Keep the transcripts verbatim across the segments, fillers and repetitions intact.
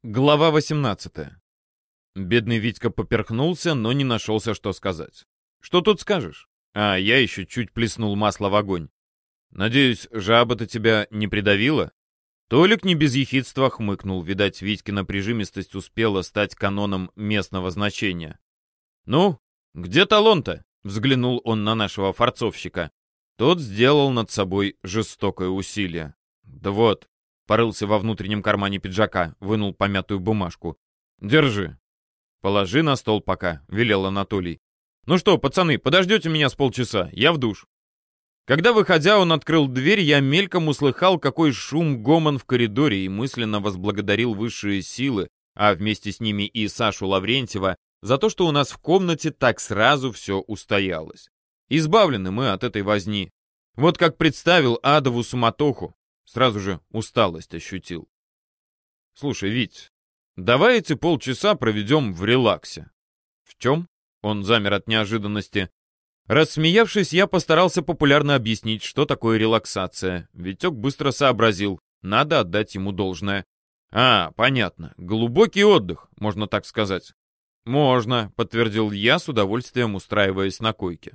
Глава восемнадцатая. Бедный Витька поперхнулся, но не нашелся, что сказать. Что тут скажешь? А я еще чуть плеснул масла в огонь. Надеюсь, жаба-то тебя не придавила? Толик не без ехидства хмыкнул. Видать, Витькина прижимистость успела стать каноном местного значения. «Ну, где талон-то?» — взглянул он на нашего форцовщика. Тот сделал над собой жестокое усилие. «Да вот». Порылся во внутреннем кармане пиджака, вынул помятую бумажку. «Держи». «Положи на стол пока», — велел Анатолий. «Ну что, пацаны, подождете меня с полчаса, я в душ». Когда, выходя, он открыл дверь, я мельком услыхал, какой шум, гомон в коридоре, и мысленно возблагодарил высшие силы, а вместе с ними и Сашу Лаврентьева, за то, что у нас в комнате так сразу все устоялось. Избавлены мы от этой возни. Вот как представил адову суматоху, сразу же усталость ощутил. «Слушай, Вить, давай эти полчаса проведем в релаксе». «В чем?» Он замер от неожиданности. Рассмеявшись, я постарался популярно объяснить, что такое релаксация. Витек быстро сообразил. Надо отдать ему должное. «А, понятно. Глубокий отдых, можно так сказать». «Можно», — подтвердил я, с удовольствием устраиваясь на койке.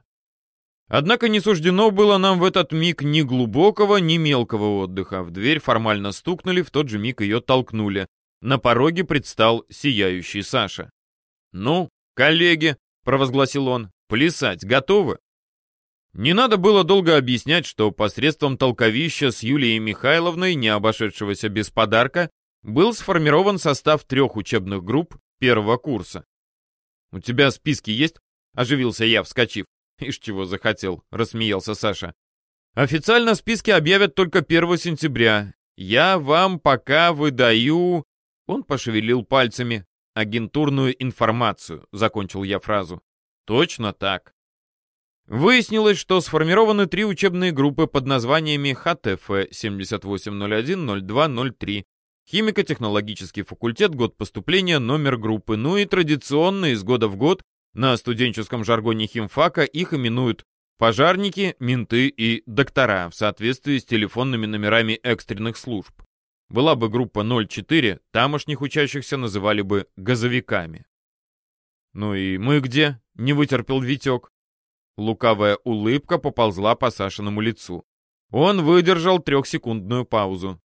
Однако не суждено было нам в этот миг ни глубокого, ни мелкого отдыха. В дверь формально стукнули, в тот же миг ее толкнули. На пороге предстал сияющий Саша. «Ну, коллеги», — провозгласил он, — «плясать готовы?» Не надо было долго объяснять, что посредством толковища с Юлией Михайловной, не обошедшегося без подарка, был сформирован состав трех учебных групп первого курса. «У тебя списки есть?» — оживился я, вскочив. «Ишь, чего захотел», — рассмеялся Саша. «Официально списки объявят только первого сентября. Я вам пока выдаю...» Он пошевелил пальцами. «Агентурную информацию», — закончил я фразу. «Точно так». Выяснилось, что сформированы три учебные группы под названиями Х Т Ф семьдесят восемь ноль один ноль два ноль три, химико-технологический факультет, год поступления, номер группы, ну и традиционно из года в год на студенческом жаргоне химфака их именуют пожарники, менты и доктора в соответствии с телефонными номерами экстренных служб. Была бы группа ноль четыре, тамошних учащихся называли бы газовиками. «Ну и мы где?» — не вытерпел Витек. Лукавая улыбка поползла по Сашиному лицу. Он выдержал трехсекундную паузу.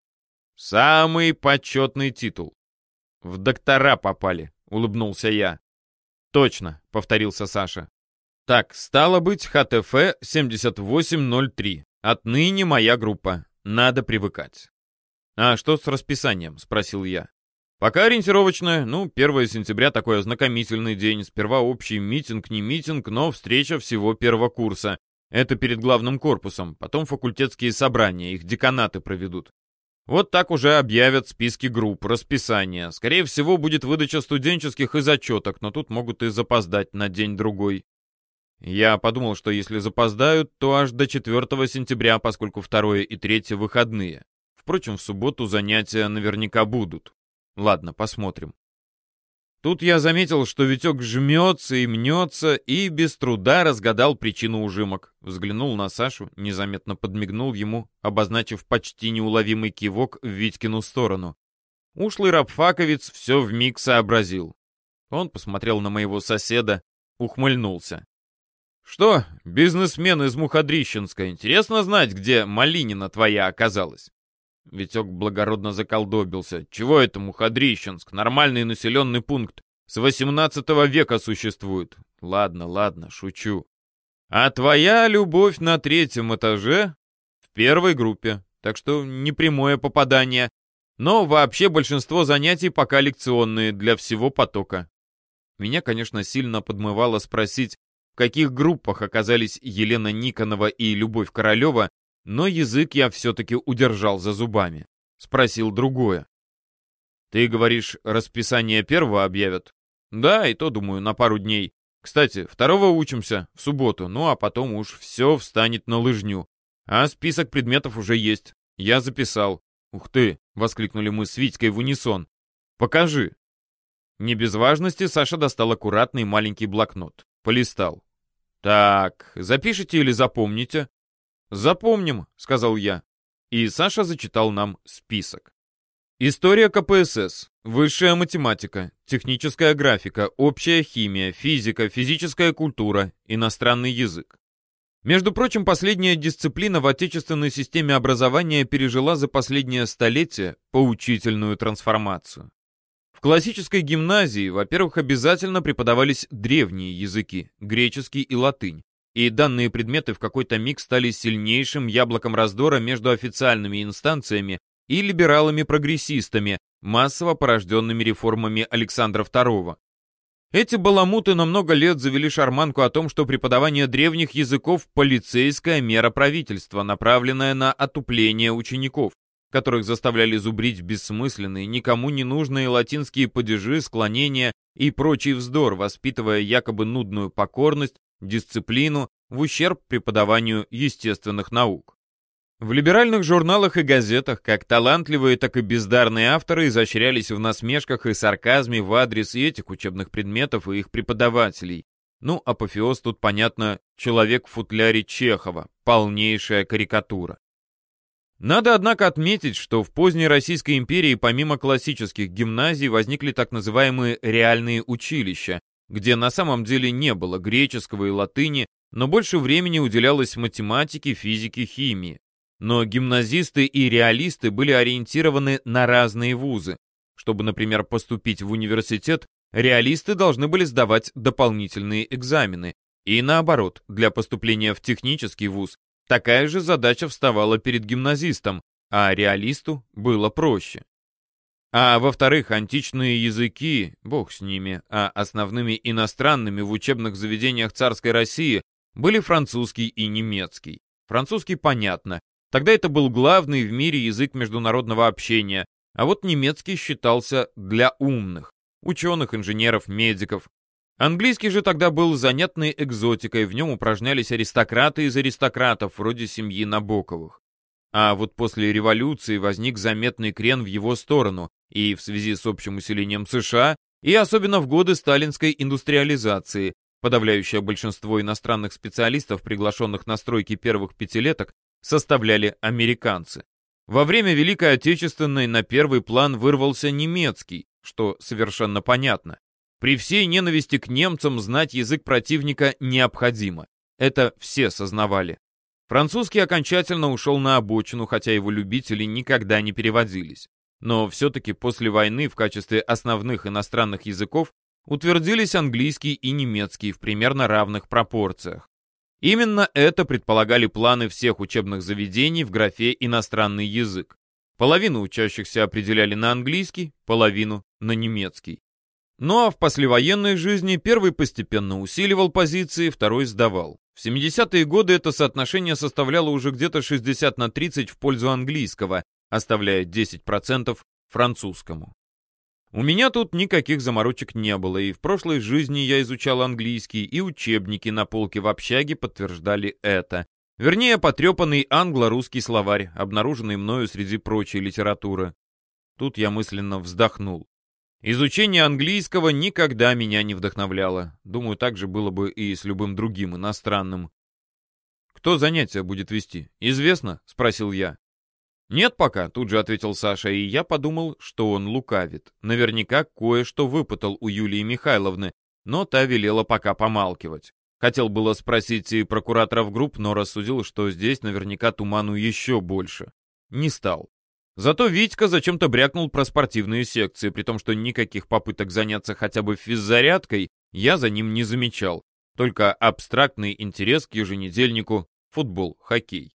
«Самый почетный титул». «В доктора попали», — улыбнулся я. «Точно», — повторился Саша. «Так, стало быть, Х Т Ф семьдесят восемь ноль три. Отныне моя группа. Надо привыкать». «А что с расписанием?» — спросил я. «Пока ориентировочное. Ну, первого сентября такой ознакомительный день. Сперва общий митинг, не митинг, но встреча всего первого курса. Это перед главным корпусом. Потом факультетские собрания, их деканаты проведут. Вот так уже объявят списки групп, расписание. Скорее всего, будет выдача студенческих и зачеток, но тут могут и запоздать на день-другой». Я подумал, что если запоздают, то аж до четвёртого сентября, поскольку второе и третье выходные. Впрочем, в субботу занятия наверняка будут. Ладно, посмотрим. Тут я заметил, что Витек жмется и мнется, и без труда разгадал причину ужимок. Взглянул на Сашу, незаметно подмигнул ему, обозначив почти неуловимый кивок в Витькину сторону. Ушлый рабфаковец все вмиг сообразил. Он посмотрел на моего соседа, ухмыльнулся. «Что, бизнесмен из Мухадрищенска, интересно знать, где Малинина твоя оказалась?» Витек благородно заколдобился. «Чего это Мухадрищенск? Нормальный населенный пункт. С восемнадцатого века существует». «Ладно, ладно, шучу». «А твоя любовь на третьем этаже?» «В первой группе. Так что не прямое попадание. Но вообще большинство занятий пока лекционные для всего потока». Меня, конечно, сильно подмывало спросить, в каких группах оказались Елена Никонова и Любовь Королева, но язык я все-таки удержал за зубами. Спросил другое. «Ты говоришь, расписание первого объявят?» «Да, и то, думаю, на пару дней. Кстати, второго учимся, в субботу, ну а потом уж все встанет на лыжню. А список предметов уже есть. Я записал». «Ух ты!» — воскликнули мы с Витькой в унисон. «Покажи». Не без важности Саша достал аккуратный маленький блокнот. Полистал. «Так, запишите или запомните?» «Запомним», — сказал я. И Саша зачитал нам список. История Ка Пэ Эс Эс. Высшая математика, техническая графика, общая химия, физика, физическая культура, иностранный язык. Между прочим, последняя дисциплина в отечественной системе образования пережила за последнее столетие поучительную трансформацию. В классической гимназии, во-первых, обязательно преподавались древние языки, греческий и латынь, и данные предметы в какой-то миг стали сильнейшим яблоком раздора между официальными инстанциями и либералами-прогрессистами, массово порожденными реформами Александра второго. Эти баламуты на много лет завели шарманку о том, что преподавание древних языков – полицейская мера правительства, направленная на отупление учеников, которых заставляли зубрить бессмысленные, никому не нужные латинские падежи, склонения и прочий вздор, воспитывая якобы нудную покорность, дисциплину в ущерб преподаванию естественных наук. В либеральных журналах и газетах как талантливые, так и бездарные авторы изощрялись в насмешках и сарказме в адрес и этих учебных предметов и их преподавателей. Ну, апофеоз тут, понятно, «Человек в футляре» Чехова, полнейшая карикатура. Надо, однако, отметить, что в поздней Российской империи помимо классических гимназий возникли так называемые реальные училища, где на самом деле не было греческого и латыни, но больше времени уделялось математике, физике, химии. Но гимназисты и реалисты были ориентированы на разные вузы. Чтобы, например, поступить в университет, реалисты должны были сдавать дополнительные экзамены. И наоборот, для поступления в технический вуз такая же задача вставала перед гимназистом, а реалисту было проще. А во-вторых, античные языки, бог с ними, а основными иностранными в учебных заведениях царской России были французский и немецкий. Французский понятно. Тогда это был главный в мире язык международного общения, а вот немецкий считался для умных, ученых, инженеров, медиков. Английский же тогда был занятной экзотикой, в нем упражнялись аристократы из аристократов, вроде семьи Набоковых. А вот после революции возник заметный крен в его сторону, и в связи с общим усилением США, и особенно в годы сталинской индустриализации, подавляющее большинство иностранных специалистов, приглашенных на стройки первых пятилеток, составляли американцы. Во время Великой Отечественной на первый план вырвался немецкий, что совершенно понятно. При всей ненависти к немцам знать язык противника необходимо. Это все сознавали. Французский окончательно ушел на обочину, хотя его любители никогда не переводились. Но все-таки после войны в качестве основных иностранных языков утвердились английский и немецкий в примерно равных пропорциях. Именно это предполагали планы всех учебных заведений в графе «иностранный язык». Половину учащихся определяли на английский, половину на немецкий. Ну а в послевоенной жизни первый постепенно усиливал позиции, второй сдавал. В семидесятые годы это соотношение составляло уже где-то шестьдесят на тридцать в пользу английского, оставляя десять процентов французскому. У меня тут никаких заморочек не было, и в прошлой жизни я изучал английский, и учебники на полке в общаге подтверждали это. Вернее, потрепанный англо-русский словарь, обнаруженный мною среди прочей литературы. Тут я мысленно вздохнул. Изучение английского никогда меня не вдохновляло. Думаю, так же было бы и с любым другим иностранным. «Кто занятия будет вести? Известно?» — спросил я. «Нет пока», — тут же ответил Саша, и я подумал, что он лукавит. Наверняка кое-что выпытал у Юлии Михайловны, но та велела пока помалкивать. Хотел было спросить и прокураторов групп, но рассудил, что здесь наверняка туману еще больше. Не стал. Зато Витька зачем-то брякнул про спортивные секции, при том, что никаких попыток заняться хотя бы физзарядкой я за ним не замечал. Только абстрактный интерес к еженедельнику футбол, хоккей.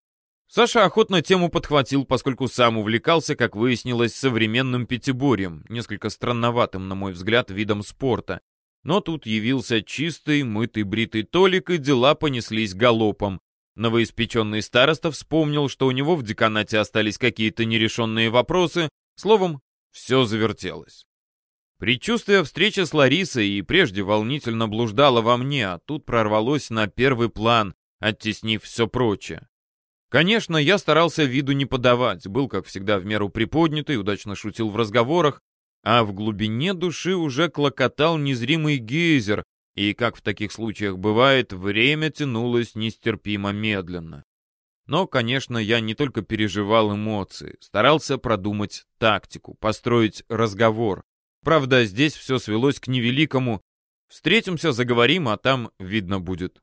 Саша охотно тему подхватил, поскольку сам увлекался, как выяснилось, современным пятиборьем, несколько странноватым, на мой взгляд, видом спорта. Но тут явился чистый, мытый, бритый Толик, и дела понеслись галопом. Новоиспеченный староста вспомнил, что у него в деканате остались какие-то нерешенные вопросы. Словом, все завертелось. Предчувствие встречи с Ларисой и прежде волнительно блуждало во мне, а тут прорвалось на первый план, оттеснив все прочее. Конечно, я старался виду не подавать, был, как всегда, в меру приподнятый, удачно шутил в разговорах, а в глубине души уже клокотал незримый гейзер, и, как в таких случаях бывает, время тянулось нестерпимо медленно. Но, конечно, я не только переживал эмоции, старался продумать тактику, построить разговор. Правда, здесь все свелось к невеликому «встретимся, заговорим, а там видно будет».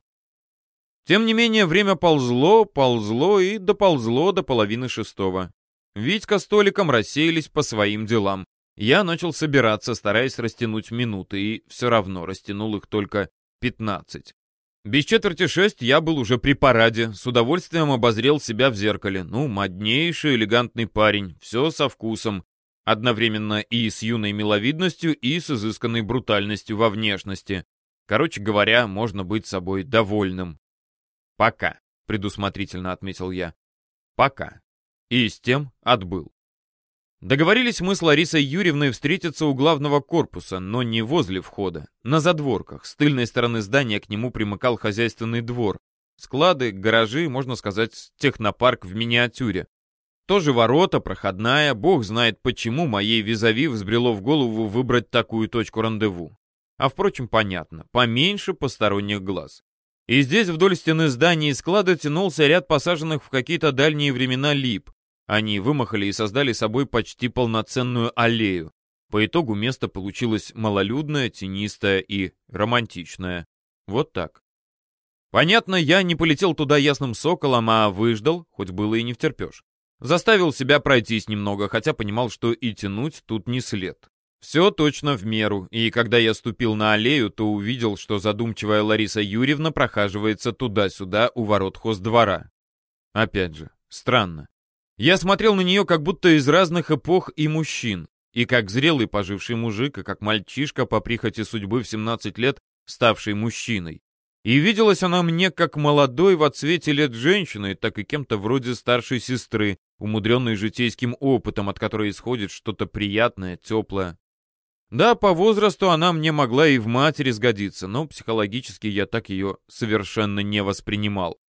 Тем не менее, время ползло, ползло и доползло до половины шестого. Витька с Толиком рассеялись по своим делам. Я начал собираться, стараясь растянуть минуты, и все равно растянул их только пятнадцать. Без четверти шесть я был уже при параде, с удовольствием обозрел себя в зеркале. Ну, моднейший, элегантный парень, все со вкусом. Одновременно и с юной миловидностью, и с изысканной брутальностью во внешности. Короче говоря, можно быть собой довольным. «Пока», — предусмотрительно отметил я. «Пока». И с тем отбыл. Договорились мы с Ларисой Юрьевной встретиться у главного корпуса, но не возле входа, на задворках. С тыльной стороны здания к нему примыкал хозяйственный двор. Склады, гаражи, можно сказать, технопарк в миниатюре. Тоже ворота, проходная, бог знает почему моей визави взбрело в голову выбрать такую точку рандеву. А впрочем, понятно, поменьше посторонних глаз. И здесь вдоль стены здания и склада тянулся ряд посаженных в какие-то дальние времена лип. Они вымахали и создали собой почти полноценную аллею. По итогу место получилось малолюдное, тенистое и романтичное. Вот так. Понятно, я не полетел туда ясным соколом, а выждал, хоть было и не втерпешь. Заставил себя пройтись немного, хотя понимал, что и тянуть тут не след. Все точно в меру, и когда я ступил на аллею, то увидел, что задумчивая Лариса Юрьевна прохаживается туда-сюда у ворот хоздвора. Опять же, странно. Я смотрел на нее как будто из разных эпох и мужчин, и как зрелый поживший мужик, и как мальчишка по прихоти судьбы в семнадцать лет, ставший мужчиной. И виделась она мне как молодой в отсвете лет женщиной, так и кем-то вроде старшей сестры, умудренной житейским опытом, от которой исходит что-то приятное, теплое. Да, по возрасту она мне могла и в матери сгодиться, но психологически я так ее совершенно не воспринимал.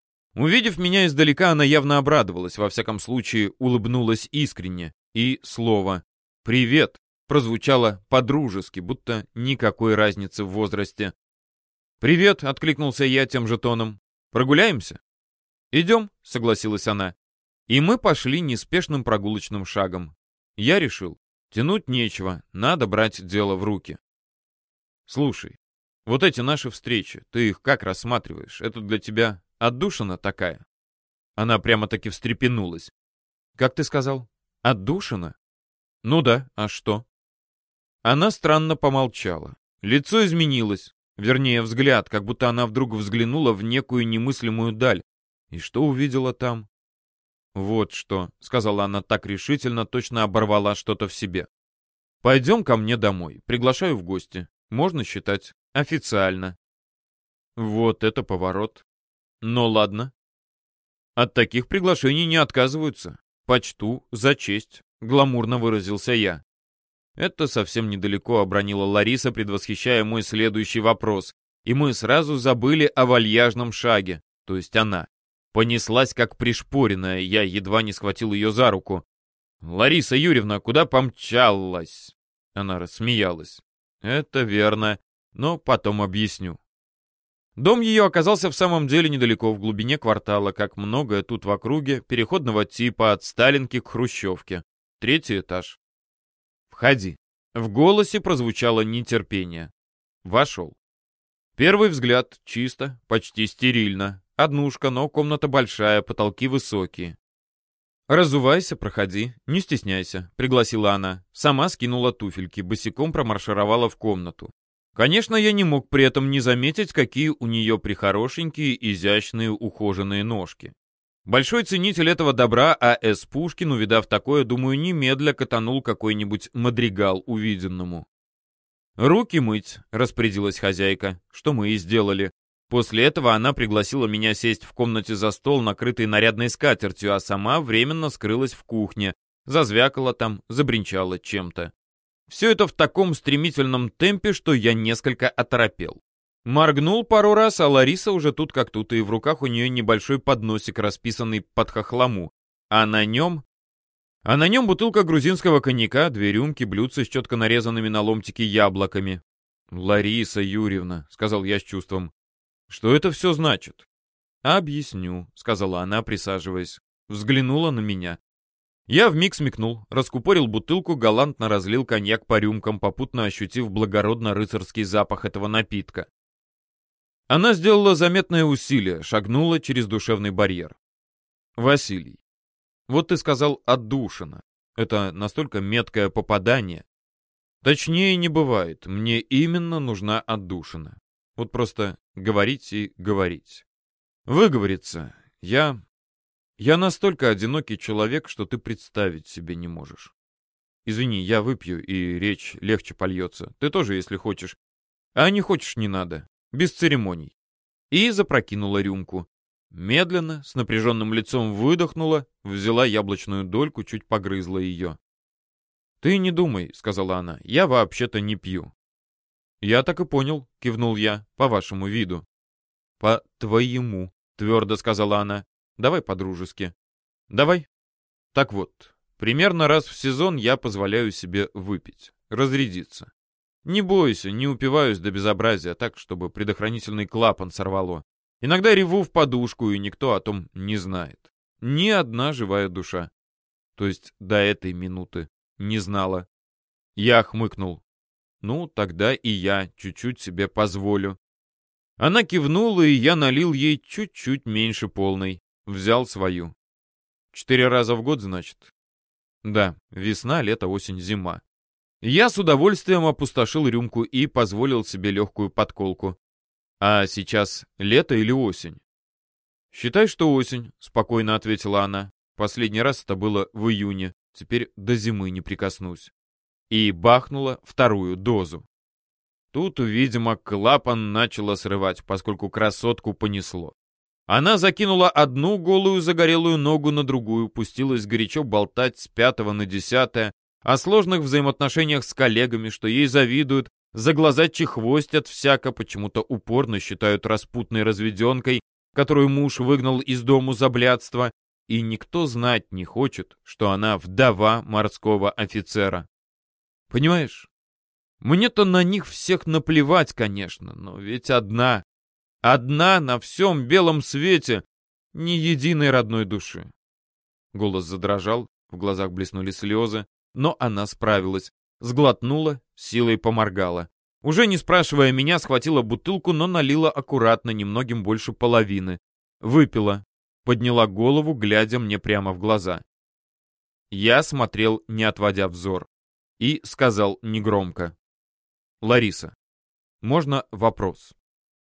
Увидев меня издалека, она явно обрадовалась, во всяком случае улыбнулась искренне, и слово «привет» прозвучало по-дружески, будто никакой разницы в возрасте. «Привет», — откликнулся я тем же тоном. «Прогуляемся?» «Идем», — согласилась она. И мы пошли неспешным прогулочным шагом. Я решил, тянуть нечего, надо брать дело в руки. «Слушай, вот эти наши встречи, ты их как рассматриваешь? Это для тебя отдушина такая?» Она прямо-таки встрепенулась. «Как ты сказал? Отдушина?» «Ну да, а что?» Она странно помолчала. Лицо изменилось. Вернее, взгляд, как будто она вдруг взглянула в некую немыслимую даль. И что увидела там? «Вот что», — сказала она так решительно, точно оборвала что-то в себе. «Пойдем ко мне домой. Приглашаю в гости. Можно считать официально». Вот это поворот. Ну ладно. От таких приглашений не отказываются. Почту за честь, гламурно выразился я. Это совсем недалеко, обронила Лариса, предвосхищая мой следующий вопрос. И мы сразу забыли о вальяжном шаге, то есть она. Понеслась как пришпоренная, я едва не схватил ее за руку. «Лариса Юрьевна, куда помчалась?» Она рассмеялась. «Это верно, но потом объясню». Дом ее оказался в самом деле недалеко, в глубине квартала, как многое тут в округе, переходного типа от Сталинки к Хрущевке. Третий этаж. «Входи». В голосе прозвучало нетерпение. Вошел. Первый взгляд чисто, почти стерильно. Однушка, но комната большая, потолки высокие. «Разувайся, проходи, не стесняйся», — пригласила она. Сама скинула туфельки, босиком промаршировала в комнату. Конечно, я не мог при этом не заметить, какие у нее прихорошенькие, изящные, ухоженные ножки. Большой ценитель этого добра А С Пушкин, увидав такое, думаю, немедля катанул какой-нибудь мадригал увиденному. «Руки мыть», — распорядилась хозяйка, что мы и сделали. После этого она пригласила меня сесть в комнате за стол, накрытый нарядной скатертью, а сама временно скрылась в кухне, зазвякала там, забринчала чем-то. Все это в таком стремительном темпе, что я несколько оторопел. Моргнул пару раз, а Лариса уже тут как тут, и в руках у нее небольшой подносик, расписанный под хохлому, а на нем... А на нем бутылка грузинского коньяка, две рюмки, блюдце с четко нарезанными на ломтики яблоками. «Лариса Юрьевна», — сказал я с чувством, — «что это все значит?» «Объясню», — сказала она, присаживаясь. Взглянула на меня. Я вмиг смекнул, раскупорил бутылку, галантно разлил коньяк по рюмкам, попутно ощутив благородно-рыцарский запах этого напитка. Она сделала заметное усилие, шагнула через душевный барьер. «Василий, вот ты сказал «отдушина». Это настолько меткое попадание. Точнее не бывает, мне именно нужна отдушина. Вот просто говорить и говорить. Выговориться. Я... Я настолько одинокий человек, что ты представить себе не можешь. Извини, я выпью, и речь легче польется. Ты тоже, если хочешь. А не хочешь, не надо. Без церемоний». И запрокинула рюмку. Медленно, с напряженным лицом выдохнула, взяла яблочную дольку, чуть погрызла ее. «Ты не думай», — сказала она, — «я вообще-то не пью». «Я так и понял», — кивнул я, — «по вашему виду». «По твоему», — твердо сказала она. «Давай по-дружески». «Давай». «Так вот, примерно раз в сезон я позволяю себе выпить, разрядиться. Не бойся, не упиваюсь до безобразия так, чтобы предохранительный клапан сорвало. Иногда реву в подушку, и никто о том не знает. Ни одна живая душа. То есть до этой минуты не знала». Я хмыкнул. «Ну, тогда и я чуть-чуть себе позволю». Она кивнула, и я налил ей чуть-чуть меньше полной. Взял свою. Четыре раза в год, значит? Да, весна, лето, осень, зима. Я с удовольствием опустошил рюмку и позволил себе легкую подколку. А сейчас лето или осень? Считай, что осень, спокойно ответила она. Последний раз это было в июне. Теперь до зимы не прикоснусь. И бахнула вторую дозу. Тут, видимо, клапан начало срывать, поскольку красотку понесло. Она закинула одну голую загорелую ногу на другую, пустилась горячо болтать с пятого на десятое, о сложных взаимоотношениях с коллегами, что ей завидуют, за глаза чехвостят всяко, почему-то упорно считают распутной разведенкой, которую муж выгнал из дому за блядство, и никто знать не хочет, что она вдова морского офицера. Понимаешь? Мне-то на них всех наплевать, конечно, но ведь одна... Одна на всем белом свете, ни единой родной души. Голос задрожал, в глазах блеснули слезы, но она справилась. Сглотнула, силой поморгала. Уже не спрашивая меня, схватила бутылку, но налила аккуратно, немногим больше половины. Выпила, подняла голову, глядя мне прямо в глаза. Я смотрел, не отводя взор, и сказал негромко: «Лариса, можно вопрос?»